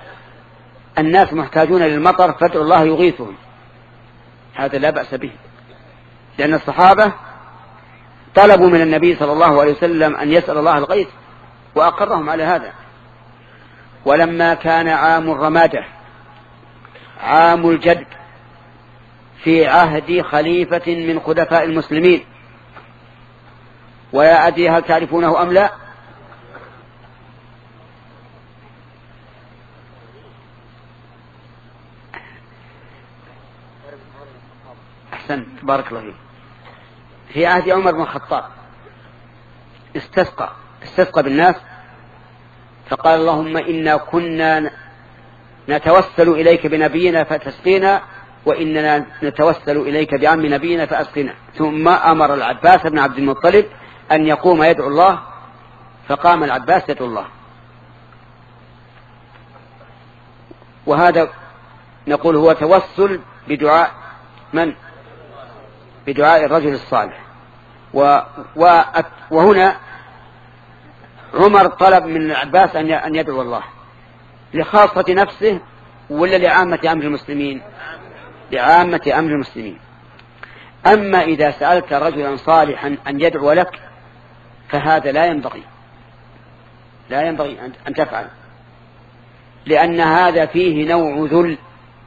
الناس محتاجون للمطر فادعوا الله يغيثهم، هذا لا بأس به. لأن الصحابة طلبوا من النبي صلى الله عليه وسلم أن يسأل الله الغيث وأقرهم على هذا. ولما كان عام الرمادة عام الجد في عهد خليفة من خلفاء المسلمين، ويا أدري هل تعرفونه أم لا؟ أحسن، بارك الله فيك. في عهد عمر بن الخطاب استسقى استسقى بالناس، فقال اللهم إنا كنا نتوسل إليك بنبينا فتسقينا، وإننا نتوسل إليك بعم نبينا فأسقنا. ثم أمر العباس بن عبد المطلب أن يقوم يدعو الله، فقام العباس يدعو الله. وهذا نقول هو توسل بدعاء من؟ بدعاء الرجل الصالح. و... و... وهنا عمر طلب من العباس أن يدعو الله لخاصة نفسه ولا لعامة أمر المسلمين؟ لعامة أمر المسلمين. أما إذا سألت رجلا صالحا أن يدعو لك فهذا لا ينبغي لا ينبغي أن تفعل، لأن هذا فيه نوع ذل،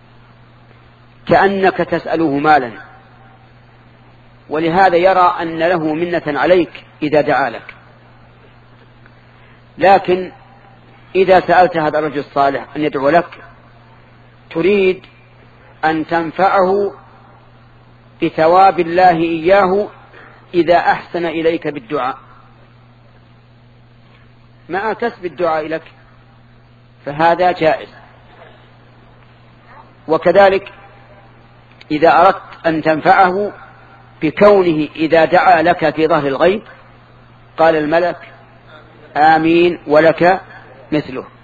كأنك تسأله مالا، ولهذا يرى أن له منة عليك إذا دعا لك. لكن إذا سألت هذا الرجل الصالح أن يدعو لك تريد أن تنفعه بثواب الله إياه إذا أحسن إليك بالدعاء، مع كسب الدعاء لك، فهذا جائز. وكذلك إذا أردت أن تنفعه بكونه إذا دعا لك في ظهر الغيب قال الملك آمين ولك مثله.